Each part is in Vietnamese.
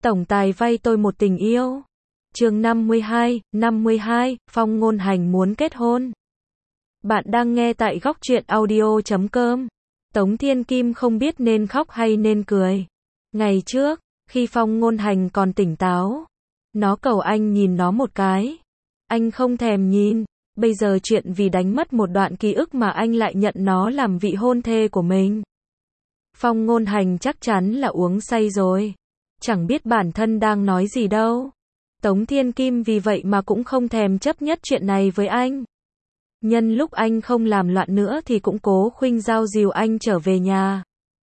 Tổng tài vay tôi một tình yêu. Chương 52, Phong Ngôn Hành muốn kết hôn. Bạn đang nghe tại Góc Truyện Audio.com. Tống Thiên Kim không biết nên khóc hay nên cười. Ngày trước, khi Phong Ngôn Hành còn tỉnh táo, nó cầu anh nhìn nó một cái. Anh không thèm nhìn. Bây giờ chuyện vì đánh mất một đoạn ký ức mà anh lại nhận nó làm vị hôn thê của mình. Phong Ngôn Hành chắc chắn là uống say rồi. Chẳng biết bản thân đang nói gì đâu. Tống Thiên Kim vì vậy mà cũng không thèm chấp nhất chuyện này với anh. Nhân lúc anh không làm loạn nữa thì cũng cố khuynh giao dìu anh trở về nhà.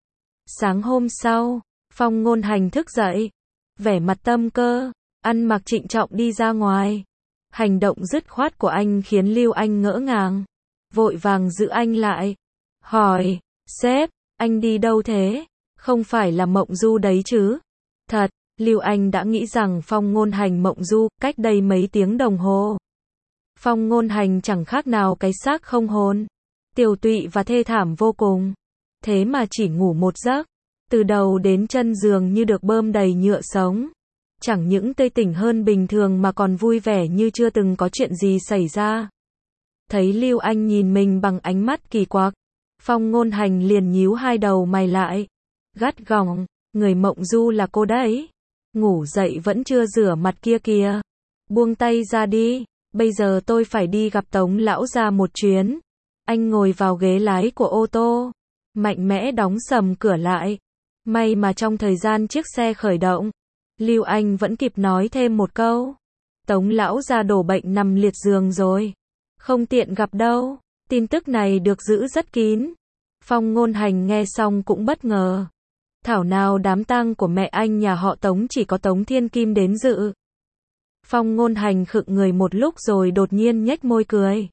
Sáng hôm sau, Phong Ngôn Hành thức dậy, vẻ mặt tâm cơ, ăn mặc trịnh trọng đi ra ngoài. Hành động dứt khoát của anh khiến Lưu Anh ngỡ ngàng, vội vàng giữ anh lại. Hỏi, sếp, anh đi đâu thế? Không phải là mộng du đấy chứ? Thật, Lưu Anh đã nghĩ rằng Phong Ngôn Hành mộng du cách đây mấy tiếng đồng hồ. Phong Ngôn Hành chẳng khác nào cái xác không hồn, tiều tụy và thê thảm vô cùng. Thế mà chỉ ngủ một giấc, từ đầu đến chân giường như được bơm đầy nhựa sống. Chẳng những tươi tỉnh hơn bình thường mà còn vui vẻ như chưa từng có chuyện gì xảy ra. Thấy Lưu Anh nhìn mình bằng ánh mắt kỳ quặc, Phong Ngôn Hành liền nhíu hai đầu mày lại, gắt gỏng, người mộng du là cô đấy. Ngủ dậy vẫn chưa rửa mặt kia kìa. Buông tay ra đi, bây giờ tôi phải đi gặp Tống lão gia một chuyến. Anh ngồi vào ghế lái của ô tô, mạnh mẽ đóng sầm cửa lại. May mà trong thời gian chiếc xe khởi động, Lưu Anh vẫn kịp nói thêm một câu. Tống lão gia đổ bệnh nằm liệt giường rồi, không tiện gặp đâu. Tin tức này được giữ rất kín. Phong Ngôn Hành nghe xong cũng bất ngờ. Thảo nào đám tang của mẹ anh nhà họ Tống chỉ có Tống Thiên Kim đến dự. Phong Ngôn Hành khựng người một lúc rồi đột nhiên nhếch môi cười.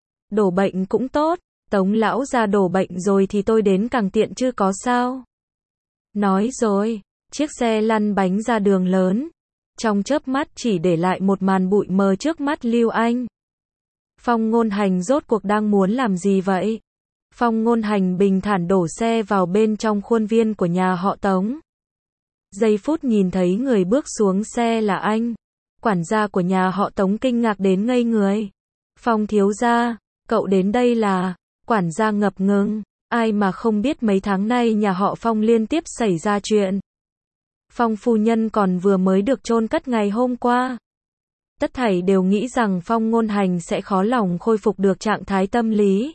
Đổ bệnh cũng tốt, Tống lão gia đổ bệnh rồi thì tôi đến càng tiện chứ có sao. Nói rồi, chiếc xe lăn bánh ra đường lớn. Trong chớp mắt chỉ để lại một màn bụi mờ trước mắt Lưu Anh. Phong Ngôn Hành rốt cuộc đang muốn làm gì vậy? Phong Ngôn Hành bình thản đổ xe vào bên trong khuôn viên của nhà họ Tống. Giây phút nhìn thấy người bước xuống xe là anh. Quản gia của nhà họ Tống kinh ngạc đến ngây người. Phong thiếu gia, cậu đến đây là? Quản gia ngập ngừng. Ai mà không biết mấy tháng nay nhà họ Phong liên tiếp xảy ra chuyện. Phong phu nhân còn vừa mới được chôn cất ngày hôm qua. Tất thảy đều nghĩ rằng Phong Ngôn Hành sẽ khó lòng khôi phục được trạng thái tâm lý.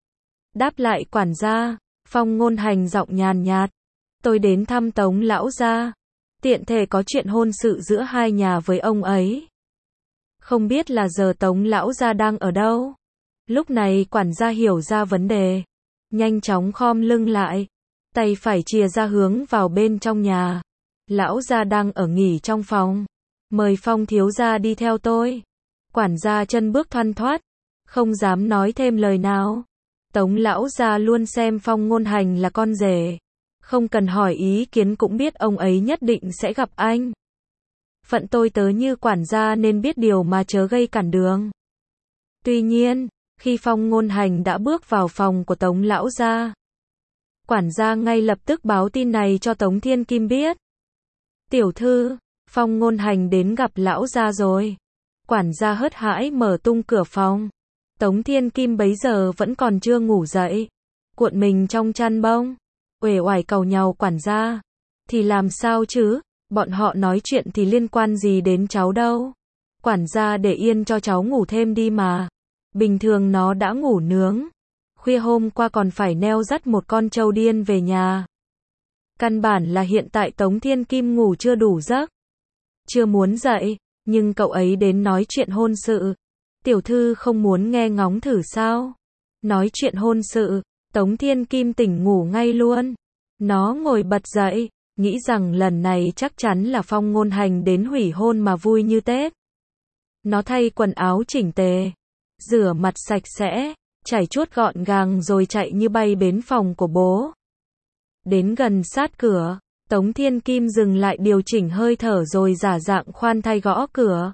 Đáp lại quản gia, Phong Ngôn Hành giọng nhàn nhạt. Tôi đến thăm Tống lão gia. Tiện thể có chuyện hôn sự giữa hai nhà với ông ấy. Không biết là giờ Tống lão gia đang ở đâu? Lúc này quản gia hiểu ra vấn đề. Nhanh chóng khom lưng lại. Tay phải chìa ra hướng vào bên trong nhà. Lão gia đang ở nghỉ trong phòng. Mời Phong thiếu gia đi theo tôi. Quản gia chân bước thoăn thoắt, không dám nói thêm lời nào. Tống lão gia luôn xem Phong Ngôn Hành là con rể. Không cần hỏi ý kiến cũng biết ông ấy nhất định sẽ gặp anh. Phận tôi tớ như quản gia nên biết điều mà chớ gây cản đường. Tuy nhiên, khi Phong Ngôn Hành đã bước vào phòng của Tống lão gia, quản gia ngay lập tức báo tin này cho Tống Thiên Kim biết. Tiểu thư, Phong Ngôn Hành đến gặp lão gia rồi. Quản gia hớt hãi mở tung cửa phòng. Tống Thiên Kim bấy giờ vẫn còn chưa ngủ dậy, cuộn mình trong chăn bông, uể oải cầu nhàu quản gia. Thì làm sao chứ, bọn họ nói chuyện thì liên quan gì đến cháu đâu. Quản gia để yên cho cháu ngủ thêm đi mà. Bình thường nó đã ngủ nướng. Khuya hôm qua còn phải neo dắt một con trâu điên về nhà. Căn bản là hiện tại Tống Thiên Kim ngủ chưa đủ giấc. Chưa muốn dậy, nhưng cậu ấy đến nói chuyện hôn sự. Tiểu thư không muốn nghe ngóng thử sao? Nói chuyện hôn sự, Tống Thiên Kim tỉnh ngủ ngay luôn. Nó ngồi bật dậy, nghĩ rằng lần này chắc chắn là Phong Ngôn Hành đến hủy hôn mà vui như Tết. Nó thay quần áo chỉnh tề, rửa mặt sạch sẽ, chải chuốt gọn gàng rồi chạy như bay đến phòng của bố. Đến gần sát cửa, Tống Thiên Kim dừng lại điều chỉnh hơi thở rồi giả dạng khoan thai gõ cửa.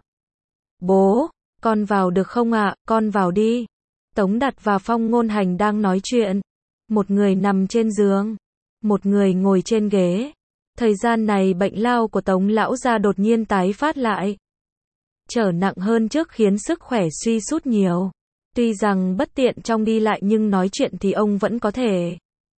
Bố, con vào được không ạ? Con vào đi. Tống Đạt và Phong Ngôn Hành đang nói chuyện. Một người nằm trên giường, một người ngồi trên ghế. Thời gian này bệnh lao của Tống lão gia đột nhiên tái phát lại. Trở nặng hơn trước khiến sức khỏe suy sút nhiều. Tuy rằng bất tiện trong đi lại nhưng nói chuyện thì ông vẫn có thể.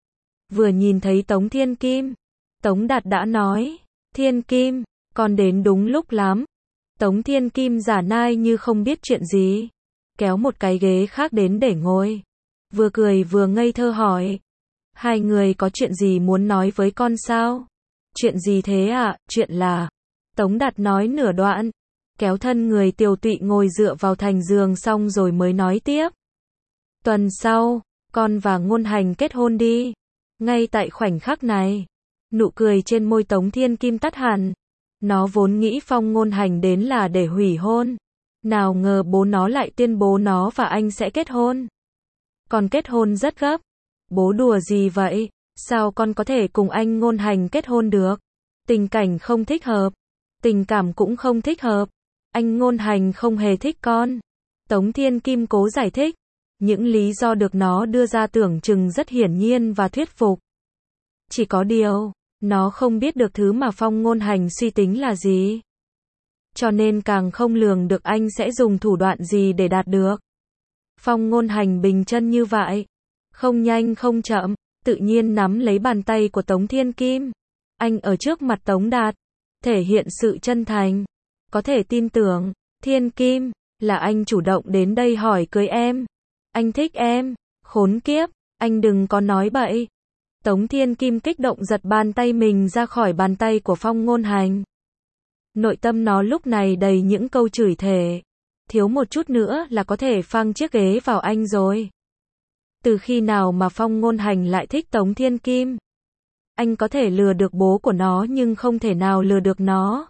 Vừa nhìn thấy Tống Thiên Kim, Tống Đạt đã nói, Thiên Kim, con đến đúng lúc lắm. Tống Thiên Kim giả nai như không biết chuyện gì, kéo một cái ghế khác đến để ngồi. Vừa cười vừa ngây thơ hỏi, hai người có chuyện gì muốn nói với con sao? Chuyện gì thế ạ? Chuyện là... Tống Đạt nói nửa đoạn, kéo thân người tiều tụy ngồi dựa vào thành giường xong rồi mới nói tiếp. Tuần sau, con và Ngôn Hành kết hôn đi. Ngay tại khoảnh khắc này, nụ cười trên môi Tống Thiên Kim tắt hẳn. Nó vốn nghĩ Phong Ngôn Hành đến là để hủy hôn. Nào ngờ bố nó lại tuyên bố nó và anh sẽ kết hôn. Còn kết hôn rất gấp. Bố đùa gì vậy? Sao con có thể cùng anh Ngôn Hành kết hôn được? Tình cảnh không thích hợp. Tình cảm cũng không thích hợp. Anh Ngôn Hành không hề thích con. Tống Thiên Kim cố giải thích. Những lý do được nó đưa ra tưởng chừng rất hiển nhiên và thuyết phục. Chỉ có điều, nó không biết được thứ mà Phong Ngôn Hành suy tính là gì. Cho nên càng không lường được anh sẽ dùng thủ đoạn gì để đạt được. Phong Ngôn Hành bình chân như vậy. Không nhanh không chậm, tự nhiên nắm lấy bàn tay của Tống Thiên Kim. Anh ở trước mặt Tống Đạt, thể hiện sự chân thành. Có thể tin tưởng, Thiên Kim, là anh chủ động đến đây hỏi cưới em. Anh thích em, khốn kiếp, anh đừng có nói bậy. Tống Thiên Kim kích động giật bàn tay mình ra khỏi bàn tay của Phong Ngôn Hành. Nội tâm nó lúc này đầy những câu chửi thề. Thiếu một chút nữa là có thể phang chiếc ghế vào anh rồi. Từ khi nào mà Phong Ngôn Hành lại thích Tống Thiên Kim? Anh có thể lừa được bố của nó nhưng không thể nào lừa được nó.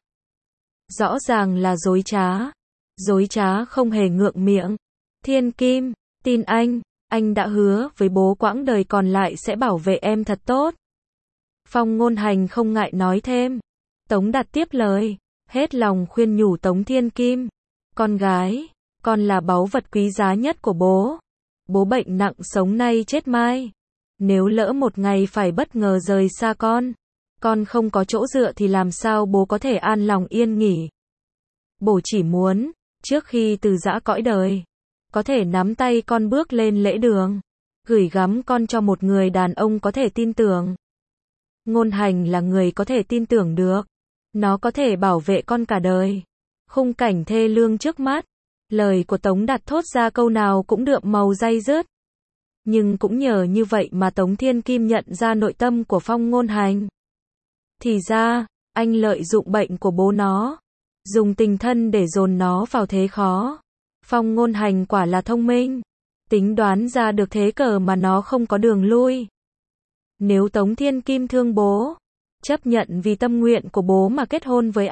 Rõ ràng là dối trá. Dối trá không hề ngượng miệng. Thiên Kim, tin anh đã hứa với bố quãng đời còn lại sẽ bảo vệ em thật tốt. Phong Ngôn Hành không ngại nói thêm. Tống Đạt tiếp lời, hết lòng khuyên nhủ Tống Thiên Kim. Con gái, con là báu vật quý giá nhất của bố. Bố bệnh nặng sống nay chết mai. Nếu lỡ một ngày phải bất ngờ rời xa con không có chỗ dựa thì làm sao bố có thể an lòng yên nghỉ. Bố chỉ muốn, trước khi từ giã cõi đời, có thể nắm tay con bước lên lễ đường, gửi gắm con cho một người đàn ông có thể tin tưởng. Ngôn Hành là người có thể tin tưởng được. Nó có thể bảo vệ con cả đời. Khung cảnh thê lương trước mắt. Lời của Tống Đạt thốt ra câu nào cũng đượm màu day dứt. Nhưng cũng nhờ như vậy mà Tống Thiên Kim nhận ra nội tâm của Phong Ngôn Hành. Thì ra, anh lợi dụng bệnh của bố nó, dùng tình thân để dồn nó vào thế khó. Phong Ngôn Hành quả là thông minh, tính đoán ra được thế cờ mà nó không có đường lui. Nếu Tống Thiên Kim thương bố, chấp nhận vì tâm nguyện của bố mà kết hôn với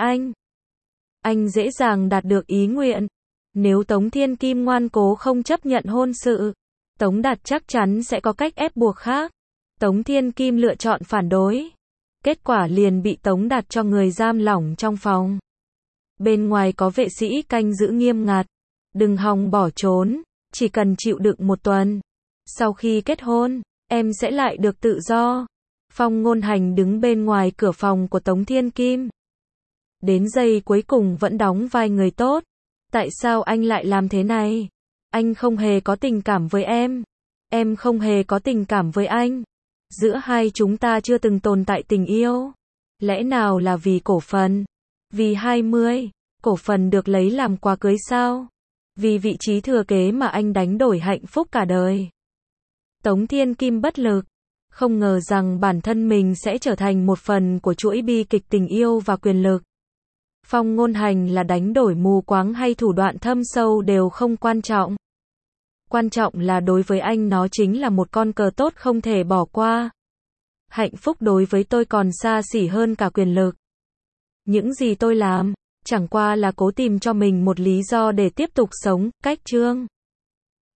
anh dễ dàng đạt được ý nguyện. Nếu Tống Thiên Kim ngoan cố không chấp nhận hôn sự, Tống Đạt chắc chắn sẽ có cách ép buộc khác. Tống Thiên Kim lựa chọn phản đối. Kết quả liền bị Tống Đạt cho người giam lỏng trong phòng. Bên ngoài có vệ sĩ canh giữ nghiêm ngặt. Đừng hòng bỏ trốn, chỉ cần chịu đựng một tuần. Sau khi kết hôn, em sẽ lại được tự do. Phong Ngôn Hành đứng bên ngoài cửa phòng của Tống Thiên Kim. Đến giây cuối cùng vẫn đóng vai người tốt. Tại sao anh lại làm thế này? Anh không hề có tình cảm với em không hề có tình cảm với anh. Giữa hai chúng ta chưa từng tồn tại tình yêu. Lẽ nào là vì cổ phần? Vì 20 cổ phần được lấy làm quà cưới sao? Vì vị trí thừa kế mà anh đánh đổi hạnh phúc cả đời. Tống Thiên Kim bất lực, không ngờ rằng bản thân mình sẽ trở thành một phần của chuỗi bi kịch tình yêu và quyền lực. Phong Ngôn Hành là đánh đổi mù quáng hay thủ đoạn thâm sâu đều không quan trọng. Quan trọng là đối với anh nó chính là một con cờ tốt không thể bỏ qua. Hạnh phúc đối với tôi còn xa xỉ hơn cả quyền lực. Những gì tôi làm, chẳng qua là cố tìm cho mình một lý do để tiếp tục sống, cách chương.